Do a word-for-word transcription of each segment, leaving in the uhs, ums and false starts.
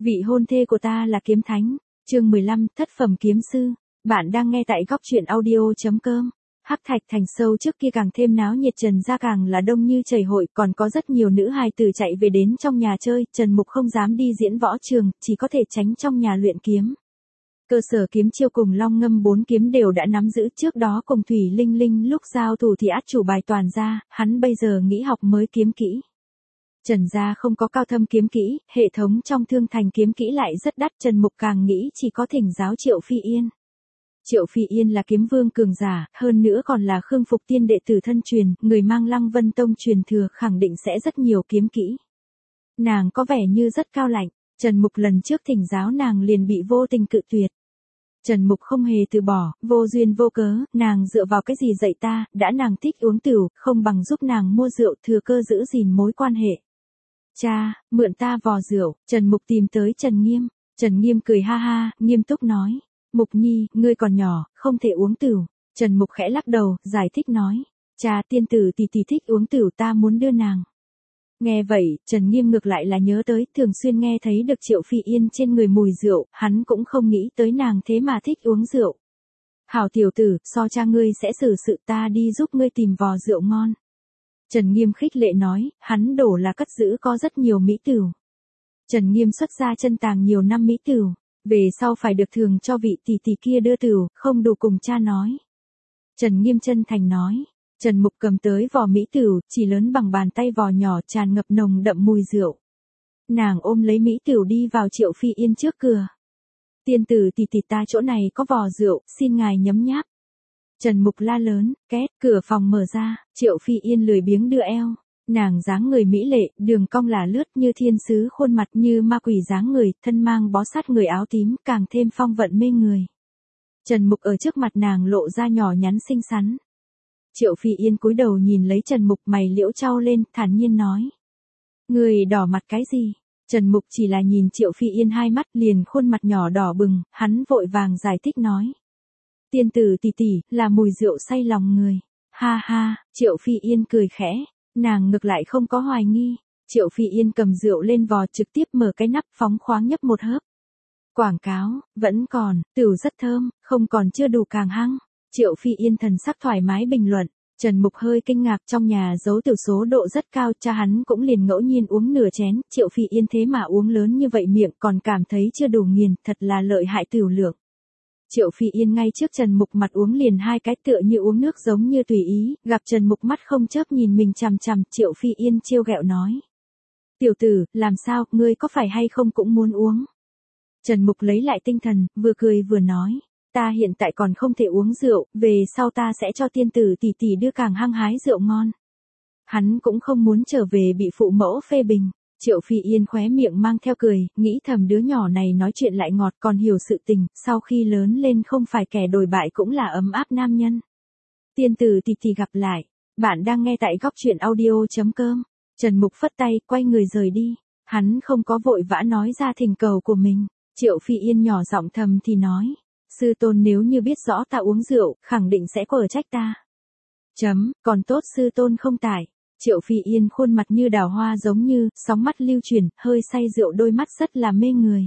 Vị hôn thê của ta là kiếm thánh. Chương mười lăm, thất phẩm kiếm sư. Bạn đang nghe tại góc truyện audio chấm com. Hắc Thạch Thành sâu trước kia càng thêm náo nhiệt, Trần gia càng là đông như chảy hội, còn có rất nhiều nữ hài tử chạy về đến trong nhà chơi. Trần Mục không dám đi diễn võ trường, chỉ có thể tránh trong nhà luyện kiếm. Cơ sở kiếm chiêu cùng Long Ngâm bốn kiếm đều đã nắm giữ, trước đó cùng Thủy Linh Linh lúc giao thủ thì át chủ bài toàn ra, hắn bây giờ nghĩ học mới kiếm kỹ. Trần gia không có cao thâm kiếm kỹ, hệ thống trong Thương Thành kiếm kỹ lại rất đắt, Trần Mục càng nghĩ chỉ có thỉnh giáo Triệu Phi Yên. Triệu Phi Yên là kiếm vương cường giả, hơn nữa còn là Khương Phục Tiên đệ tử thân truyền, người mang Lăng Vân Tông truyền thừa, khẳng định sẽ rất nhiều kiếm kỹ. Nàng có vẻ như rất cao lạnh, Trần Mục lần trước thỉnh giáo nàng liền bị vô tình cự tuyệt. Trần Mục không hề từ bỏ, vô duyên vô cớ, nàng dựa vào cái gì dạy ta, đã nàng thích uống tửu, không bằng giúp nàng mua rượu, thừa cơ giữ gìn mối quan hệ. Cha, mượn ta vò rượu. Trần Mục tìm tới Trần Nghiêm. Trần Nghiêm cười ha ha, nghiêm túc nói. Mục Nhi, ngươi còn nhỏ, không thể uống tửu. Trần Mục khẽ lắc đầu, giải thích nói. Cha, tiên tử tỷ tỷ thích uống tửu, ta muốn đưa nàng. Nghe vậy, Trần Nghiêm ngược lại là nhớ tới, thường xuyên nghe thấy được Triệu Phi Yên trên người mùi rượu, hắn cũng không nghĩ tới nàng thế mà thích uống rượu. Hảo tiểu tử, so cha ngươi sẽ xử sự, ta đi giúp ngươi tìm vò rượu ngon. Trần Nghiêm khích lệ nói, hắn đổ là cất giữ có rất nhiều mỹ tửu. Trần Nghiêm xuất ra chân tàng nhiều năm mỹ tửu, về sau phải được thường cho vị tỷ tỷ kia đưa tửu, không đủ cùng cha nói. Trần Nghiêm chân thành nói. Trần Mục cầm tới vò mỹ tửu, chỉ lớn bằng bàn tay vò nhỏ, tràn ngập nồng đậm mùi rượu. Nàng ôm lấy mỹ tửu đi vào Triệu Phi Yên trước cửa. Tiên tử tỷ tỷ, ta chỗ này có vò rượu, xin ngài nhấm nháp. Trần Mục la lớn, két, cửa phòng mở ra, Triệu Phi Yên lười biếng đưa eo. Nàng dáng người mỹ lệ, đường cong là lướt như thiên sứ, khuôn mặt như ma quỷ dáng người, thân mang bó sát người áo tím, càng thêm phong vận mê người. Trần Mục ở trước mặt nàng lộ ra nhỏ nhắn xinh xắn. Triệu Phi Yên cúi đầu nhìn lấy Trần Mục, mày liễu chau lên, thản nhiên nói. Người đỏ mặt cái gì? Trần Mục chỉ là nhìn Triệu Phi Yên hai mắt liền khuôn mặt nhỏ đỏ bừng, hắn vội vàng giải thích nói. Tiên tử tỷ tỷ, là mùi rượu say lòng người. Ha ha, Triệu Phi Yên cười khẽ, nàng ngược lại không có hoài nghi. Triệu Phi Yên cầm rượu lên vò, trực tiếp mở cái nắp, phóng khoáng nhấp một hớp. Quảng cáo, vẫn còn, tửu rất thơm, không còn chưa đủ càng hăng. Triệu Phi Yên thần sắc thoải mái bình luận. Trần Mục hơi kinh ngạc, trong nhà giấu tửu số độ rất cao, cha hắn cũng liền ngẫu nhiên uống nửa chén, Triệu Phi Yên thế mà uống lớn như vậy miệng còn cảm thấy chưa đủ nghiền, thật là lợi hại tửu lượng. Triệu Phi Yên ngay trước Trần Mục mặt uống liền hai cái, tựa như uống nước giống như tùy ý, gặp Trần Mục mắt không chớp nhìn mình chằm chằm, Triệu Phi Yên trêu ghẹo nói. Tiểu tử, làm sao, ngươi có phải hay không cũng muốn uống? Trần Mục lấy lại tinh thần, vừa cười vừa nói. Ta hiện tại còn không thể uống rượu, về sau ta sẽ cho tiên tử tỷ tỷ đưa càng hăng hái rượu ngon. Hắn cũng không muốn trở về bị phụ mẫu phê bình. Triệu Phi Yên khóe miệng mang theo cười, nghĩ thầm đứa nhỏ này nói chuyện lại ngọt, còn hiểu sự tình, sau khi lớn lên không phải kẻ đồi bại cũng là ấm áp nam nhân. Tiên tử tỷ tỷ gặp lại. Bạn đang nghe tại góc truyện audio chấm com. Trần Mục phất tay, quay người rời đi. Hắn không có vội vã nói ra thỉnh cầu của mình. Triệu Phi Yên nhỏ giọng thầm thì nói. Sư tôn nếu như biết rõ ta uống rượu, khẳng định sẽ quở trách ta. Chấm, còn tốt sư tôn không tại. Triệu Phi Yên khuôn mặt như đào hoa giống như, sóng mắt lưu chuyển, hơi say rượu, đôi mắt rất là mê người.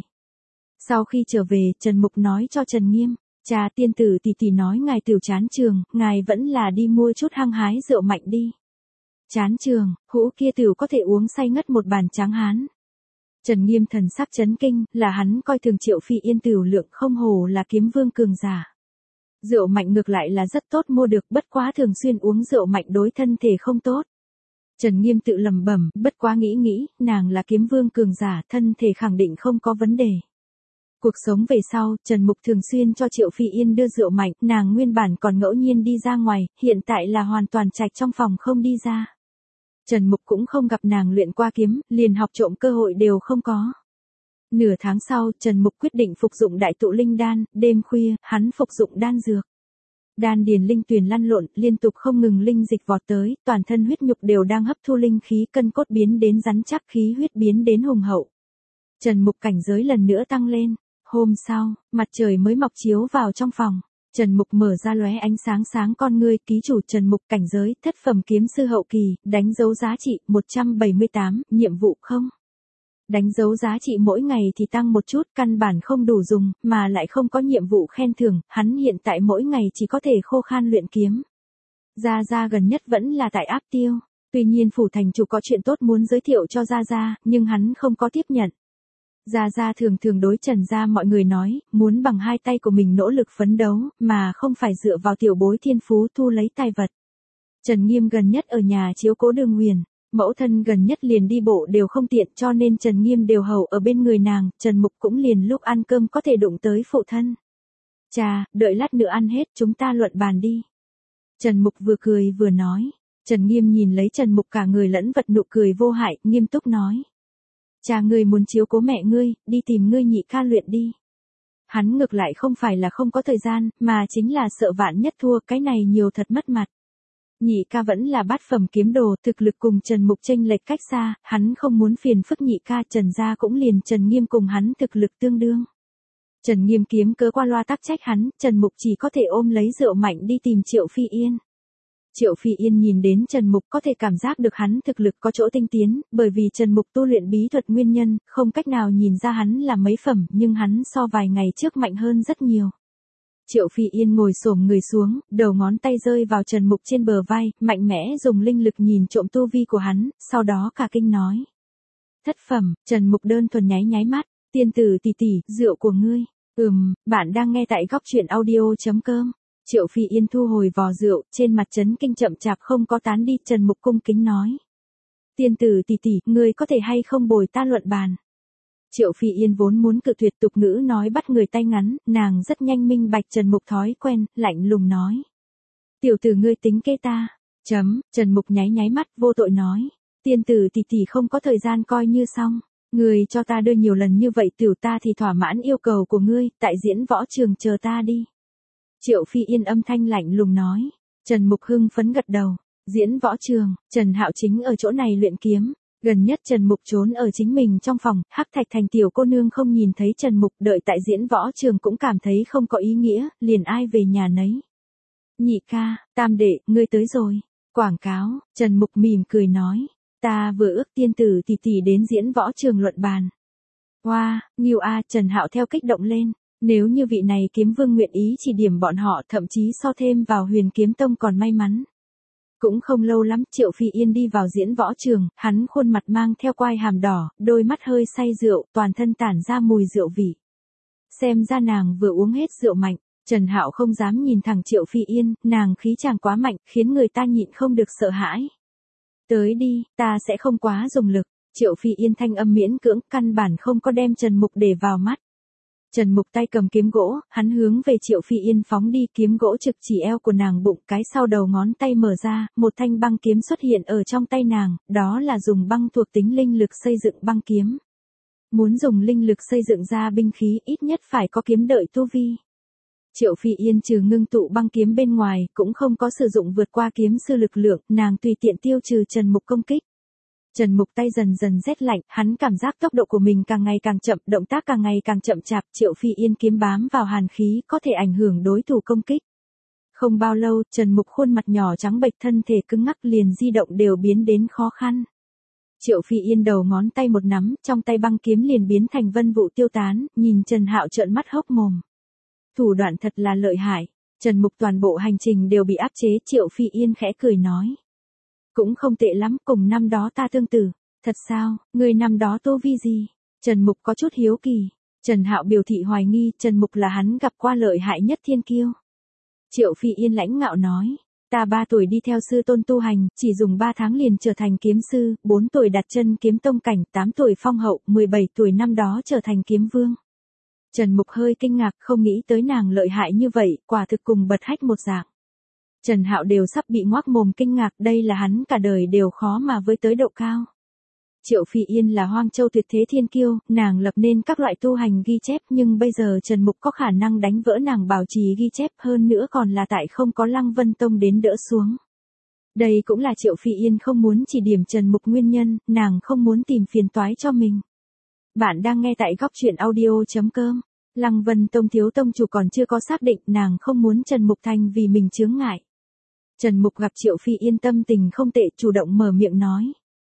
Sau khi trở về, Trần Mục nói cho Trần Nghiêm. Cha, tiên tử tỷ tỷ nói ngài tửu chán trường, ngài vẫn là đi mua chút hăng hái rượu mạnh đi. Chán trường, hũ kia tửu có thể uống say ngất một bàn tráng hán. Trần Nghiêm thần sắc chấn kinh, là hắn coi thường Triệu Phi Yên tửu lượng, không hổ là kiếm vương cường giả. Rượu mạnh ngược lại là rất tốt mua được, bất quá thường xuyên uống rượu mạnh đối thân thể không tốt. Trần Nghiêm tự lẩm bẩm, bất quá nghĩ nghĩ, nàng là kiếm vương cường giả, thân thể khẳng định không có vấn đề. Cuộc sống về sau, Trần Mục thường xuyên cho Triệu Phi Yên đưa rượu mạnh, nàng nguyên bản còn ngẫu nhiên đi ra ngoài, hiện tại là hoàn toàn trạch trong phòng không đi ra. Trần Mục cũng không gặp nàng luyện qua kiếm, liền học trộm cơ hội đều không có. Nửa tháng sau, Trần Mục quyết định phục dụng đại tụ linh đan, đêm khuya, hắn phục dụng đan dược. Đan điền linh tuyền lăn lộn, liên tục không ngừng linh dịch vọt tới, toàn thân huyết nhục đều đang hấp thu linh khí, cân cốt biến đến rắn chắc, khí huyết biến đến hùng hậu. Trần Mục cảnh giới lần nữa tăng lên. Hôm sau, mặt trời mới mọc chiếu vào trong phòng. Trần Mục mở ra lóe ánh sáng sáng con ngươi, ký chủ Trần Mục cảnh giới, thất phẩm kiếm sư hậu kỳ, đánh dấu giá trị một trăm bảy mươi tám, nhiệm vụ không. Đánh dấu giá trị mỗi ngày thì tăng một chút, căn bản không đủ dùng, mà lại không có nhiệm vụ khen thưởng, hắn hiện tại mỗi ngày chỉ có thể khô khan luyện kiếm. Gia Gia gần nhất vẫn là tại áp tiêu, tuy nhiên phủ thành chủ có chuyện tốt muốn giới thiệu cho Gia Gia, nhưng hắn không có tiếp nhận. Gia Gia thường thường đối Trần gia mọi người nói, muốn bằng hai tay của mình nỗ lực phấn đấu, mà không phải dựa vào tiểu bối thiên phú thu lấy tài vật. Trần Nghiêm gần nhất ở nhà chiếu cố Đường Huyền, mẫu thân gần nhất liền đi bộ đều không tiện cho nên Trần Nghiêm đều hầu ở bên người nàng, Trần Mục cũng liền lúc ăn cơm có thể đụng tới phụ thân. Chà, đợi lát nữa ăn hết chúng ta luận bàn đi. Trần Mục vừa cười vừa nói. Trần Nghiêm nhìn lấy Trần Mục cả người lẫn vật nụ cười vô hại, nghiêm túc nói. Cha ngươi muốn chiếu cố mẹ ngươi, đi tìm ngươi nhị ca luyện đi. Hắn ngược lại không phải là không có thời gian, mà chính là sợ vạn nhất thua, cái này nhiều thật mất mặt. Nhị ca vẫn là bát phẩm kiếm đồ, thực lực cùng Trần Mục chênh lệch cách xa, hắn không muốn phiền phức nhị ca, Trần gia cũng liền Trần Nghiêm cùng hắn thực lực tương đương. Trần Nghiêm kiếm cớ qua loa tắc trách hắn, Trần Mục chỉ có thể ôm lấy rượu mạnh đi tìm Triệu Phi Yên. Triệu Phi Yên nhìn đến Trần Mục có thể cảm giác được hắn thực lực có chỗ tinh tiến, bởi vì Trần Mục tu luyện bí thuật nguyên nhân, không cách nào nhìn ra hắn là mấy phẩm, nhưng hắn so vài ngày trước mạnh hơn rất nhiều. Triệu Phi Yên ngồi xổm người xuống, đầu ngón tay rơi vào Trần Mục trên bờ vai, mạnh mẽ dùng linh lực nhìn trộm tu vi của hắn, sau đó cả kinh nói. Thất phẩm, Trần Mục đơn thuần nháy nháy mắt, tiên tử tỷ tỷ, rượu của ngươi. Ừm, bạn đang nghe tại góc truyện audio chấm com. Triệu Phi Yên thu hồi vò rượu, trên mặt chấn kinh chậm chạp không có tán đi, Trần Mục cung kính nói. Tiên tử tỷ tỷ, ngươi có thể hay không bồi ta luận bàn. Triệu Phi Yên vốn muốn cự tuyệt, tục ngữ nói bắt người tay ngắn, nàng rất nhanh minh bạch Trần Mục thói quen, lạnh lùng nói. Tiểu tử ngươi tính kê ta. Chấm, Trần Mục nháy nháy mắt vô tội nói. Tiên tử tỷ tỷ không có thời gian coi như xong. Ngươi cho ta đưa nhiều lần như vậy tiểu ta thì thỏa mãn yêu cầu của ngươi, tại diễn võ trường chờ ta đi. Triệu Phi Yên âm thanh lạnh lùng nói. Trần Mục hưng phấn gật đầu. Diễn võ trường, Trần Hạo chính ở chỗ này luyện kiếm. Gần nhất Trần Mục trốn ở chính mình trong phòng, Hắc Thạch Thành tiểu cô nương không nhìn thấy Trần Mục, đợi tại diễn võ trường cũng cảm thấy không có ý nghĩa, liền ai về nhà nấy. Nhị ca, tam đệ, ngươi tới rồi. Quảng cáo, Trần Mục mỉm cười nói. Ta vừa ước tiên tử tỷ tỷ đến diễn võ trường luận bàn. Hoa, wow, Nghiêu A, Trần Hạo theo kích động lên. Nếu như vị này kiếm vương nguyện ý chỉ điểm bọn họ, thậm chí so thêm vào Huyền Kiếm Tông còn may mắn. Cũng không lâu lắm, Triệu Phi Yên đi vào diễn võ trường, hắn khuôn mặt mang theo quai hàm đỏ, đôi mắt hơi say rượu, toàn thân tản ra mùi rượu vị. Xem ra nàng vừa uống hết rượu mạnh, Trần Hạo không dám nhìn thẳng Triệu Phi Yên, nàng khí chàng quá mạnh, khiến người ta nhịn không được sợ hãi. Tới đi, ta sẽ không quá dùng lực. Triệu Phi Yên thanh âm miễn cưỡng, căn bản không có đem Trần Mục để vào mắt. Trần Mục tay cầm kiếm gỗ, hắn hướng về Triệu Phi Yên phóng đi, kiếm gỗ trực chỉ eo của nàng bụng, cái sau đầu ngón tay mở ra, một thanh băng kiếm xuất hiện ở trong tay nàng, đó là dùng băng thuộc tính linh lực xây dựng băng kiếm. Muốn dùng linh lực xây dựng ra binh khí, ít nhất phải có kiếm đợi tu vi. Triệu Phi Yên trừ ngưng tụ băng kiếm bên ngoài, cũng không có sử dụng vượt qua kiếm sư lực lượng, nàng tùy tiện tiêu trừ Trần Mục công kích. Trần Mục tay dần dần rét lạnh, hắn cảm giác tốc độ của mình càng ngày càng chậm, động tác càng ngày càng chậm chạp, Triệu Phi Yên kiếm bám vào hàn khí, có thể ảnh hưởng đối thủ công kích. Không bao lâu, Trần Mục khuôn mặt nhỏ trắng bệch, thân thể cứng ngắc, liền di động đều biến đến khó khăn. Triệu Phi Yên đầu ngón tay một nắm, trong tay băng kiếm liền biến thành vân vụ tiêu tán, nhìn Trần Hạo trợn mắt hốc mồm. Thủ đoạn thật là lợi hại. Trần Mục toàn bộ hành trình đều bị áp chế, Triệu Phi Yên khẽ cười nói. Cũng không tệ lắm, cùng năm đó ta tương tự. Thật sao, người năm đó tu vi gì? Trần Mục có chút hiếu kỳ. Trần Hạo biểu thị hoài nghi, Trần Mục là hắn gặp qua lợi hại nhất thiên kiêu. Triệu Phi Yên lãnh ngạo nói. Ta ba tuổi đi theo sư tôn tu hành, chỉ dùng ba tháng liền trở thành kiếm sư, bốn tuổi đặt chân kiếm tông cảnh, tám tuổi phong hậu, mười bảy tuổi năm đó trở thành kiếm vương. Trần Mục hơi kinh ngạc, không nghĩ tới nàng lợi hại như vậy, quả thực cùng bật hách một dạng. Trần Hạo đều sắp bị ngoác mồm kinh ngạc, đây là hắn cả đời đều khó mà với tới độ cao. Triệu Phi Yên là Hoang Châu tuyệt thế thiên kiêu, nàng lập nên các loại tu hành ghi chép, nhưng bây giờ Trần Mục có khả năng đánh vỡ nàng bảo trì ghi chép, hơn nữa còn là tại không có Lăng Vân Tông đến đỡ xuống. Đây cũng là Triệu Phi Yên không muốn chỉ điểm Trần Mục nguyên nhân, nàng không muốn tìm phiền toái cho mình. Bạn đang nghe tại góc truyện audio chấm com. Lăng Vân Tông thiếu tông chủ còn chưa có xác định, nàng không muốn Trần Mục thành vì mình chướng ngại. Trần Mục gặp Triệu Phi Yên tâm tình không tệ, chủ động mở miệng nói.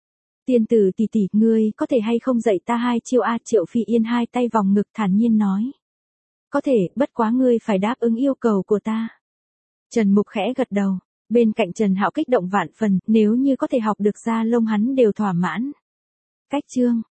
Tiên tử tỷ tỷ, ngươi có thể hay không dạy ta hai chiêu a? Triệu Phi Yên hai tay vòng ngực thản nhiên nói. Có thể, bất quá ngươi phải đáp ứng yêu cầu của ta. Trần Mục khẽ gật đầu, bên cạnh Trần Hạo kích động vạn phần, nếu như có thể học được ra lông hắn đều thỏa mãn. Cách chương